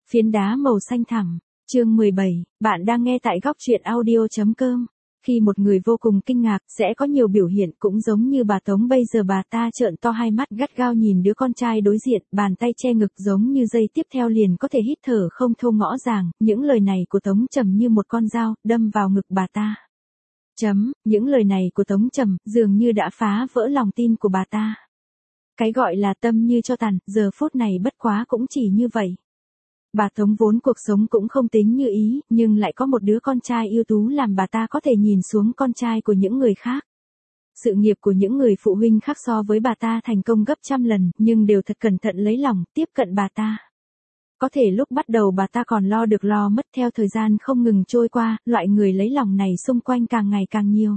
Phiến đá màu xanh thẳm. Chương 17, bạn đang nghe tại góc truyện audio.com. Khi một người vô cùng kinh ngạc, sẽ có nhiều biểu hiện cũng giống như bà Tống bây giờ bà ta trợn to hai mắt gắt gao nhìn đứa con trai đối diện, bàn tay che ngực giống như giây tiếp theo liền có thể hít thở không thô ngõ ràng, những lời này của Tống Trầm như một con dao, đâm vào ngực bà ta. Những lời này của Tống Trầm, dường như đã phá vỡ lòng tin của bà ta. Cái gọi là tâm như cho tàn, giờ phút này bất quá cũng chỉ như vậy. Bà Tống vốn cuộc sống cũng không tính như ý, nhưng lại có một đứa con trai ưu tú làm bà ta có thể nhìn xuống con trai của những người khác. Sự nghiệp của những người phụ huynh khác so với bà ta thành công gấp trăm lần, nhưng đều thật cẩn thận lấy lòng, tiếp cận bà ta. Có thể lúc bắt đầu bà ta còn lo được lo mất, theo thời gian không ngừng trôi qua, loại người lấy lòng này xung quanh càng ngày càng nhiều.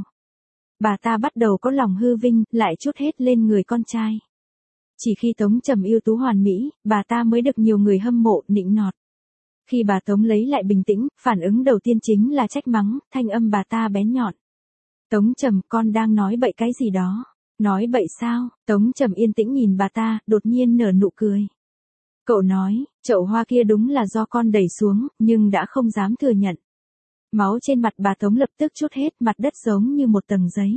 Bà ta bắt đầu có lòng hư vinh, lại trút hết lên người con trai. Chỉ khi Tống Trầm ưu tú hoàn mỹ, bà ta mới được nhiều người hâm mộ, nịnh nọt. Khi bà Tống lấy lại bình tĩnh, phản ứng đầu tiên chính là trách mắng, thanh âm bà ta bén nhọn. Tống Trầm, con đang nói bậy cái gì đó? Nói bậy sao? Tống Trầm yên tĩnh nhìn bà ta, đột nhiên nở nụ cười. Cậu nói, chậu hoa kia đúng là do con đẩy xuống, nhưng đã không dám thừa nhận. Máu trên mặt bà Tống lập tức trút hết, mặt đất giống như một tầng giấy.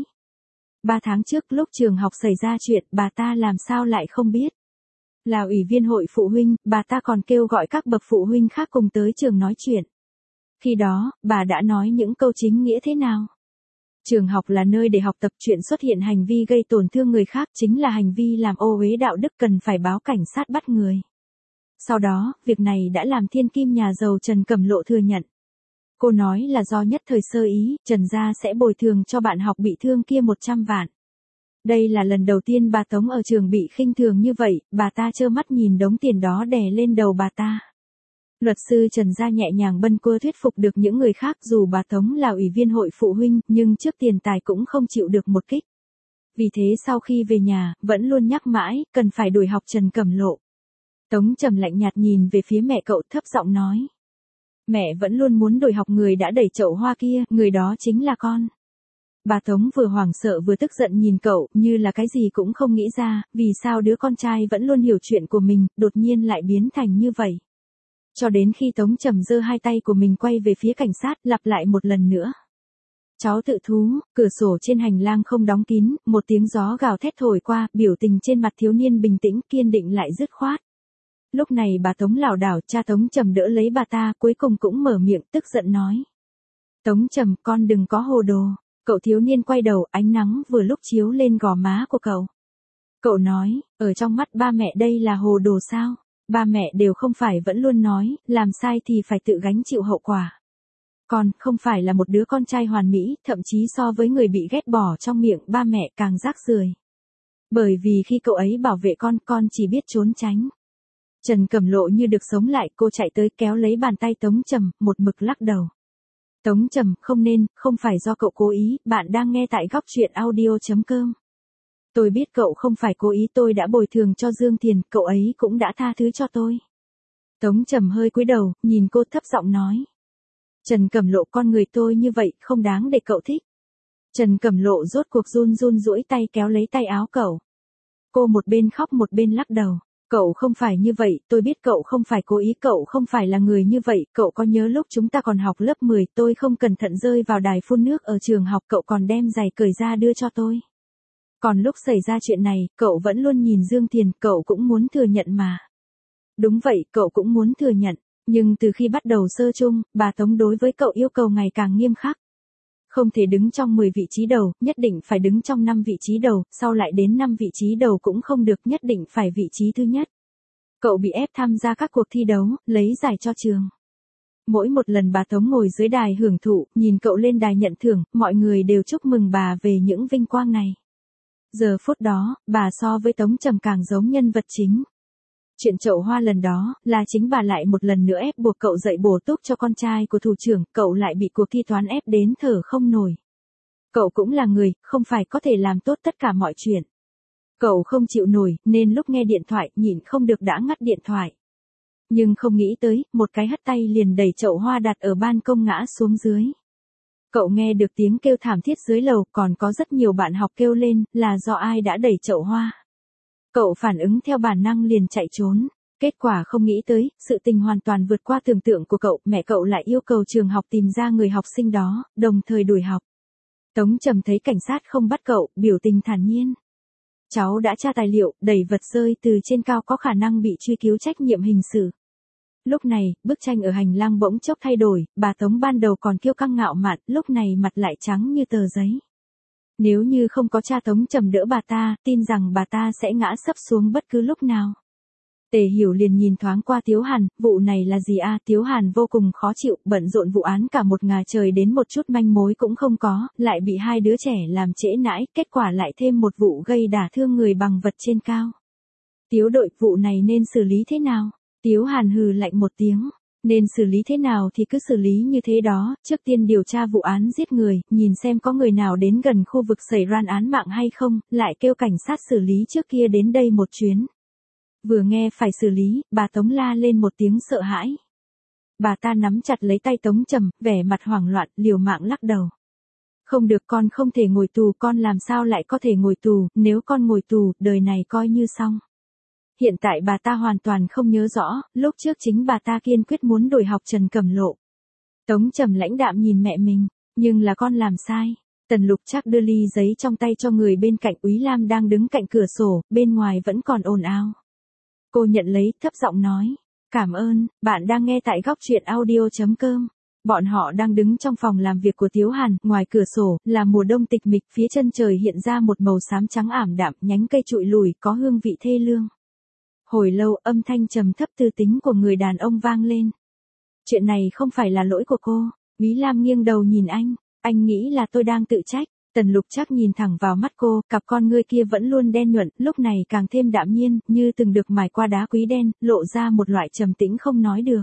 3 tháng trước lúc trường học xảy ra chuyện, bà ta làm sao lại không biết. Là ủy viên hội phụ huynh, bà ta còn kêu gọi các bậc phụ huynh khác cùng tới trường nói chuyện. Khi đó, bà đã nói những câu chính nghĩa thế nào? Trường học là nơi để học tập, chuyện xuất hiện hành vi gây tổn thương người khác chính là hành vi làm ô uế đạo đức, cần phải báo cảnh sát bắt người. Sau đó, việc này đã làm thiên kim nhà giàu Trần Cẩm Lộ thừa nhận. Cô nói là do nhất thời sơ ý, Trần gia sẽ bồi thường cho bạn học bị thương kia 100 vạn. Đây là lần đầu tiên bà Tống ở trường bị khinh thường như vậy, bà ta trơ mắt nhìn đống tiền đó đè lên đầu bà ta. Luật sư Trần gia nhẹ nhàng bâng quơ thuyết phục được những người khác, dù bà Tống là ủy viên hội phụ huynh, nhưng trước tiền tài cũng không chịu được một kích. Vì thế sau khi về nhà, vẫn luôn nhắc mãi, cần phải đuổi học Trần Cẩm Lộ. Tống Trầm lạnh nhạt nhìn về phía mẹ cậu, thấp giọng nói. Mẹ vẫn luôn muốn đuổi học người đã đẩy chậu hoa kia, người đó chính là con. Bà Tống vừa hoảng sợ vừa tức giận nhìn cậu, như là cái gì cũng không nghĩ ra, vì sao đứa con trai vẫn luôn hiểu chuyện của mình, đột nhiên lại biến thành như vậy. Cho đến khi Tống Trầm giơ hai tay của mình quay về phía cảnh sát, lặp lại một lần nữa. Cháu tự thú, cửa sổ trên hành lang không đóng kín, một tiếng gió gào thét thổi qua, biểu tình trên mặt thiếu niên bình tĩnh, kiên định lại dứt khoát. Lúc này bà Tống lảo đảo, cha Tống Trầm đỡ lấy bà ta, cuối cùng cũng mở miệng tức giận nói. Tống Trầm, con đừng có hồ đồ. Cậu thiếu niên quay đầu, ánh nắng vừa lúc chiếu lên gò má của cậu. Cậu nói, ở trong mắt ba mẹ đây là hồ đồ sao? Ba mẹ đều không phải vẫn luôn nói, làm sai thì phải tự gánh chịu hậu quả. Con không phải là một đứa con trai hoàn mỹ, thậm chí so với người bị ghét bỏ trong miệng ba mẹ càng rác rưởi. Bởi vì khi cậu ấy bảo vệ con chỉ biết trốn tránh. Trần Cẩm Lộ như được sống lại, cô chạy tới kéo lấy bàn tay Tống Trầm, một mực lắc đầu. Tống Trầm, không nên, không phải do cậu cố ý, bạn đang nghe tại góc truyện audio.com. Tôi biết cậu không phải cố ý, tôi đã bồi thường cho Dương Thiền, cậu ấy cũng đã tha thứ cho tôi. Tống Trầm hơi cúi đầu, nhìn cô thấp giọng nói. Trần Cẩm Lộ, con người tôi như vậy, không đáng để cậu thích. Trần Cẩm Lộ rốt cuộc run duỗi tay kéo lấy tay áo cậu. Cô một bên khóc một bên lắc đầu. Cậu không phải như vậy, tôi biết cậu không phải cố ý, cậu không phải là người như vậy, cậu có nhớ lúc chúng ta còn học lớp 10, tôi không cẩn thận rơi vào đài phun nước ở trường học, cậu còn đem giày cởi ra đưa cho tôi. Còn lúc xảy ra chuyện này, cậu vẫn luôn nhìn Dương Thiền, cậu cũng muốn thừa nhận mà. Đúng vậy, cậu cũng muốn thừa nhận, nhưng từ khi bắt đầu sơ chung, bà Tống đối với cậu yêu cầu ngày càng nghiêm khắc. Không thể đứng trong 10 vị trí đầu, nhất định phải đứng trong 5 vị trí đầu, sau lại đến 5 vị trí đầu cũng không được, nhất định phải vị trí thứ nhất. Cậu bị ép tham gia các cuộc thi đấu, lấy giải cho trường. Mỗi một lần bà Tống ngồi dưới đài hưởng thụ, nhìn cậu lên đài nhận thưởng, mọi người đều chúc mừng bà về những vinh quang này. Giờ phút đó, bà so với Tống Trầm càng giống nhân vật chính. Chuyện chậu hoa lần đó, là chính bà lại một lần nữa ép buộc cậu dạy bổ túc cho con trai của thủ trưởng, cậu lại bị cuộc thi toán ép đến thở không nổi. Cậu cũng là người, không phải có thể làm tốt tất cả mọi chuyện. Cậu không chịu nổi, nên lúc nghe điện thoại, nhịn không được đã ngắt điện thoại. Nhưng không nghĩ tới, một cái hất tay liền đẩy chậu hoa đặt ở ban công ngã xuống dưới. Cậu nghe được tiếng kêu thảm thiết dưới lầu, còn có rất nhiều bạn học kêu lên, là do ai đã đẩy chậu hoa. Cậu phản ứng theo bản năng liền chạy trốn. Kết quả không nghĩ tới, sự tình hoàn toàn vượt qua tưởng tượng của cậu, mẹ cậu lại yêu cầu trường học tìm ra người học sinh đó, đồng thời đuổi học. Tống Trầm thấy cảnh sát không bắt cậu, biểu tình thản nhiên. Cháu đã tra tài liệu, đẩy vật rơi từ trên cao có khả năng bị truy cứu trách nhiệm hình sự. Lúc này, bức tranh ở hành lang bỗng chốc thay đổi, bà Tống ban đầu còn kiêu căng ngạo mạn, lúc này mặt lại trắng như tờ giấy. Nếu như không có cha Tống Trầm đỡ bà ta, tin rằng bà ta sẽ ngã sấp xuống bất cứ lúc nào. Tề Hiểu liền nhìn thoáng qua Tiếu Hàn, vụ này là gì à? Tiếu Hàn vô cùng khó chịu, bận rộn vụ án cả một ngày trời đến một chút manh mối cũng không có, lại bị hai đứa trẻ làm trễ nãi, kết quả lại thêm một vụ gây đả thương người bằng vật trên cao. Tiếu đội, vụ này nên xử lý thế nào? Tiếu Hàn hừ lạnh một tiếng. Nên xử lý thế nào thì cứ xử lý như thế đó, trước tiên điều tra vụ án giết người, nhìn xem có người nào đến gần khu vực xảy ra án mạng hay không, lại kêu cảnh sát xử lý trước kia đến đây một chuyến. Vừa nghe phải xử lý, bà Tống la lên một tiếng sợ hãi. Bà ta nắm chặt lấy tay Tống Trầm, vẻ mặt hoảng loạn, liều mạng lắc đầu. Không được, con không thể ngồi tù, con làm sao lại có thể ngồi tù, nếu con ngồi tù, đời này coi như xong. Hiện tại bà ta hoàn toàn không nhớ rõ, lúc trước chính bà ta kiên quyết muốn đổi học Trần Cẩm Lộ. Tống Trầm lãnh đạm nhìn mẹ mình, nhưng là con làm sai. Tần Lục Trác đưa ly giấy trong tay cho người bên cạnh, Úy Lam đang đứng cạnh cửa sổ, bên ngoài vẫn còn ồn ào. Cô nhận lấy, thấp giọng nói, cảm ơn, bạn đang nghe tại góc truyện audio.com. Bọn họ đang đứng trong phòng làm việc của Tiếu Hàn, ngoài cửa sổ, là mùa đông tịch mịch, phía chân trời hiện ra một màu xám trắng ảm đạm, nhánh cây trụi lùi, có hương vị thê lương. Hồi lâu, âm thanh trầm thấp tư tính của người đàn ông vang lên. Chuyện này không phải là lỗi của cô. Úy Lam nghiêng đầu nhìn anh nghĩ là tôi đang tự trách. Tần Lục Trác nhìn thẳng vào mắt cô, cặp con ngươi kia vẫn luôn đen nhuận, lúc này càng thêm đạm nhiên, như từng được mài qua đá quý đen, lộ ra một loại trầm tĩnh không nói được.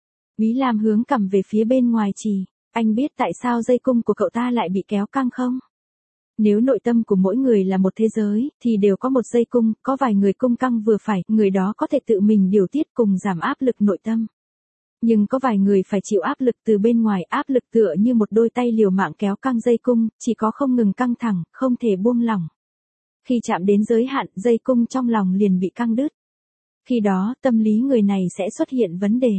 Úy Lam hướng cằm về phía bên ngoài chỉ, anh biết tại sao dây cung của cậu ta lại bị kéo căng không? Nếu nội tâm của mỗi người là một thế giới, thì đều có một dây cung, có vài người cung căng vừa phải, người đó có thể tự mình điều tiết cùng giảm áp lực nội tâm. Nhưng có vài người phải chịu áp lực từ bên ngoài, áp lực tựa như một đôi tay liều mạng kéo căng dây cung, chỉ có không ngừng căng thẳng, không thể buông lỏng. Khi chạm đến giới hạn, dây cung trong lòng liền bị căng đứt. Khi đó, tâm lý người này sẽ xuất hiện vấn đề.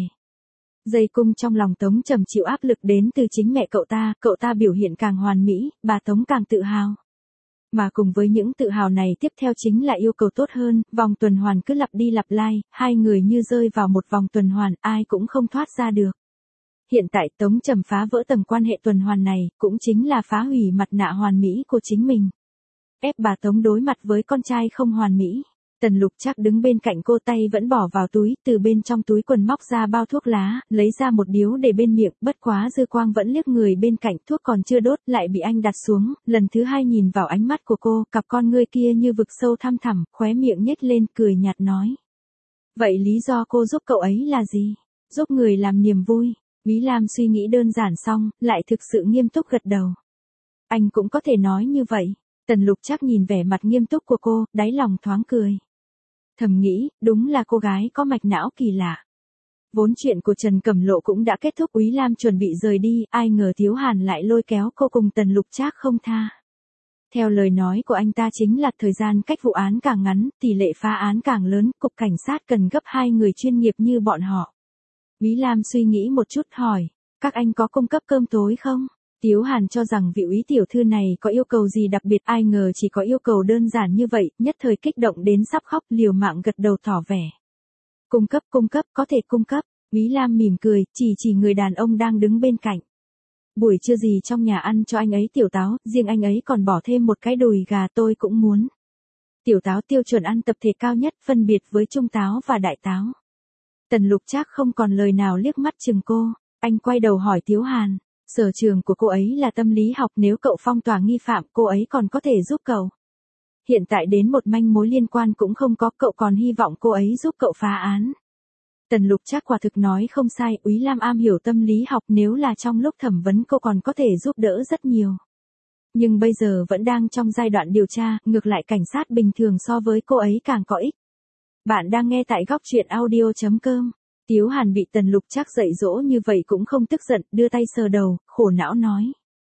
Dây cung trong lòng Tống Trầm chịu áp lực đến từ chính mẹ cậu ta biểu hiện càng hoàn mỹ, bà Tống càng tự hào. Mà cùng với những tự hào này tiếp theo chính là yêu cầu tốt hơn, vòng tuần hoàn cứ lặp đi lặp lại, hai người như rơi vào một vòng tuần hoàn, ai cũng không thoát ra được. Hiện tại Tống Trầm phá vỡ tầng quan hệ tuần hoàn này, cũng chính là phá hủy mặt nạ hoàn mỹ của chính mình. Ép bà Tống đối mặt với con trai không hoàn mỹ. Tần Lục Trác đứng bên cạnh cô, tay vẫn bỏ vào túi, từ bên trong túi quần móc ra bao thuốc lá, lấy ra một điếu để bên miệng, bất quá dư quang vẫn liếc người bên cạnh, thuốc còn chưa đốt, lại bị anh đặt xuống, lần thứ hai nhìn vào ánh mắt của cô, cặp con ngươi kia như vực sâu thăm thẳm, khóe miệng nhếch lên, cười nhạt nói. Vậy lý do cô giúp cậu ấy là gì? Giúp người làm niềm vui. Úy Lam suy nghĩ đơn giản xong, lại thực sự nghiêm túc gật đầu. Anh cũng có thể nói như vậy. Tần Lục Trác nhìn vẻ mặt nghiêm túc của cô, đáy lòng thoáng cười. Thầm nghĩ, đúng là cô gái có mạch não kỳ lạ. Vốn chuyện của Trần Cẩm Lộ cũng đã kết thúc, Úy Lam chuẩn bị rời đi, ai ngờ Tiếu Hàn lại lôi kéo cô cùng Tần Lục Trác không tha. Theo lời nói của anh ta chính là thời gian cách vụ án càng ngắn, tỷ lệ phá án càng lớn, cục cảnh sát cần gấp 2 người chuyên nghiệp như bọn họ. Úy Lam suy nghĩ một chút hỏi, các anh có cung cấp cơm tối không? Tiếu Hàn cho rằng vị úy tiểu thư này có yêu cầu gì đặc biệt, ai ngờ chỉ có yêu cầu đơn giản như vậy, nhất thời kích động đến sắp khóc, liều mạng gật đầu tỏ vẻ. Cung cấp, có thể cung cấp. Úy Lam mỉm cười, chỉ người đàn ông đang đứng bên cạnh. Buổi trưa gì trong nhà ăn cho anh ấy tiểu táo, riêng anh ấy còn bỏ thêm một cái đùi gà, tôi cũng muốn. Tiểu táo tiêu chuẩn ăn tập thể cao nhất, phân biệt với trung táo và đại táo. Tần Lục Trác không còn lời nào, liếc mắt chừng cô, anh quay đầu hỏi Tiếu Hàn. Sở trường của cô ấy là tâm lý học, nếu cậu phong tỏa nghi phạm, cô ấy còn có thể giúp cậu. Hiện tại đến một manh mối liên quan cũng không có, cậu còn hy vọng cô ấy giúp cậu phá án. Tần Lục Trác quả thực nói không sai, Úy Lam am hiểu tâm lý học, nếu là trong lúc thẩm vấn cô còn có thể giúp đỡ rất nhiều. Nhưng bây giờ vẫn đang trong giai đoạn điều tra, ngược lại cảnh sát bình thường so với cô ấy càng có ích. Bạn đang nghe tại góc truyện audio.com. Tiếu Hàn bị Tần Lục Trác dạy dỗ như vậy cũng không tức giận, đưa tay sờ đầu, khổ não nói.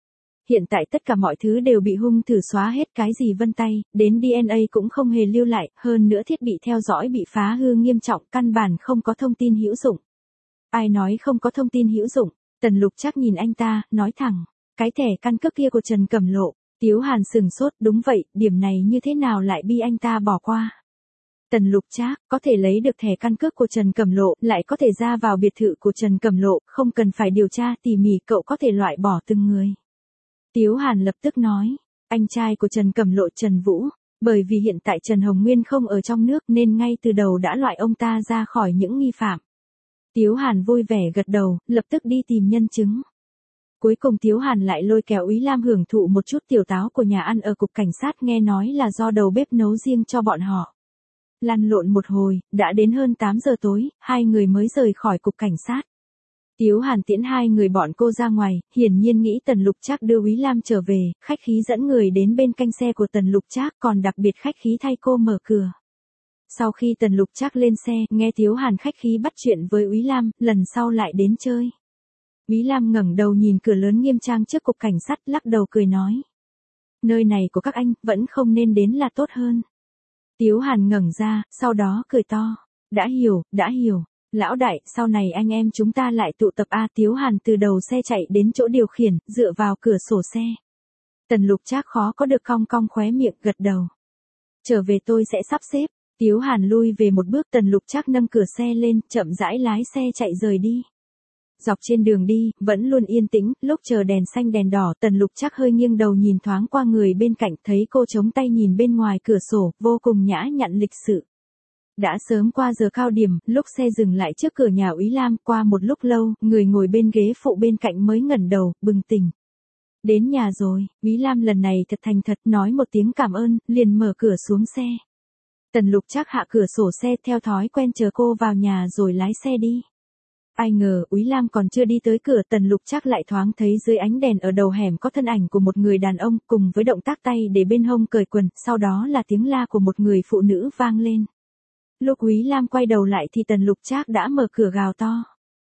Hiện tại tất cả mọi thứ đều bị hung thử xóa hết, cái gì vân tay, đến DNA cũng không hề lưu lại, hơn nữa thiết bị theo dõi bị phá hư nghiêm trọng, căn bản không có thông tin hữu dụng. Ai nói không có thông tin hữu dụng? Tần Lục Trác nhìn anh ta, nói thẳng, cái thẻ căn cước kia của Trần Cẩm Lộ. Tiếu Hàn sừng sốt, đúng vậy, điểm này như thế nào lại bị anh ta bỏ qua? Tần Lục Trác, có thể lấy được thẻ căn cước của Trần Cẩm Lộ, lại có thể ra vào biệt thự của Trần Cẩm Lộ, không cần phải điều tra tỉ mỉ, cậu có thể loại bỏ từng người. Tiếu Hàn lập tức nói, anh trai của Trần Cẩm Lộ Trần Vũ, bởi vì hiện tại Trần Hồng Nguyên không ở trong nước nên ngay từ đầu đã loại ông ta ra khỏi những nghi phạm. Tiếu Hàn vui vẻ gật đầu, lập tức đi tìm nhân chứng. Cuối cùng Tiếu Hàn lại lôi kéo Úy Lam hưởng thụ một chút tiểu táo của nhà ăn ở cục cảnh sát, nghe nói là do đầu bếp nấu riêng cho bọn họ. Lăn lộn một hồi, đã đến hơn 8 giờ tối, hai người mới rời khỏi cục cảnh sát. Tiếu Hàn tiễn hai người bọn cô ra ngoài, hiển nhiên nghĩ Tần Lục Trác đưa Úy Lam trở về, khách khí dẫn người đến bên canh xe của Tần Lục Trác, còn đặc biệt khách khí thay cô mở cửa. Sau khi Tần Lục Trác lên xe, nghe Tiếu Hàn khách khí bắt chuyện với Úy Lam, lần sau lại đến chơi. Úy Lam ngẩng đầu nhìn cửa lớn nghiêm trang trước cục cảnh sát, lắc đầu cười nói. Nơi này của các anh, vẫn không nên đến là tốt hơn. Tiếu Hàn ngẩng ra, sau đó cười to. Đã hiểu. Lão đại, sau này anh em chúng ta lại tụ tập a. Tiếu Hàn từ đầu xe chạy đến chỗ điều khiển, dựa vào cửa sổ xe. Tần Lục Trác khó có được cong cong khóe miệng, gật đầu. Trở về tôi sẽ sắp xếp. Tiếu Hàn lui về một bước, Tần Lục Trác nâng cửa xe lên, chậm rãi lái xe chạy rời đi. Dọc trên đường đi, vẫn luôn yên tĩnh, lúc chờ đèn xanh đèn đỏ, Tần Lục Trác hơi nghiêng đầu nhìn thoáng qua người bên cạnh, thấy cô chống tay nhìn bên ngoài cửa sổ, vô cùng nhã nhặn lịch sự. Đã sớm qua giờ cao điểm, lúc xe dừng lại trước cửa nhà Úy Lam, qua một lúc lâu, người ngồi bên ghế phụ bên cạnh mới ngẩng đầu, bừng tỉnh. Đến nhà rồi, Úy Lam lần này thật thành thật, nói một tiếng cảm ơn, liền mở cửa xuống xe. Tần Lục Trác hạ cửa sổ xe, theo thói quen chờ cô vào nhà rồi lái xe đi. Ai ngờ, Úy Lam còn chưa đi tới cửa, Tần Lục Trác lại thoáng thấy dưới ánh đèn ở đầu hẻm có thân ảnh của một người đàn ông, cùng với động tác tay để bên hông cởi quần, sau đó là tiếng la của một người phụ nữ vang lên. Lúc Úy Lam quay đầu lại thì Tần Lục Trác đã mở cửa gào to.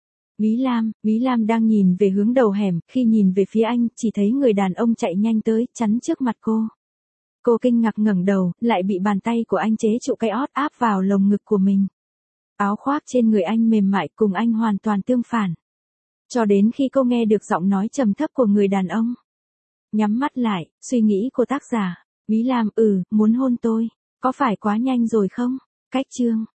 Úy Lam đang nhìn về hướng đầu hẻm, khi nhìn về phía anh, chỉ thấy người đàn ông chạy nhanh tới, chắn trước mặt cô. Cô kinh ngạc ngẩng đầu, lại bị bàn tay của anh chế trụ cái ót áp vào lồng ngực của mình. Áo khoác trên người anh mềm mại, cùng anh hoàn toàn tương phản. Cho đến khi cô nghe được giọng nói trầm thấp của người đàn ông. Nhắm mắt lại, suy nghĩ của tác giả. Úy Lam, muốn hôn tôi, có phải quá nhanh rồi không? Cách chương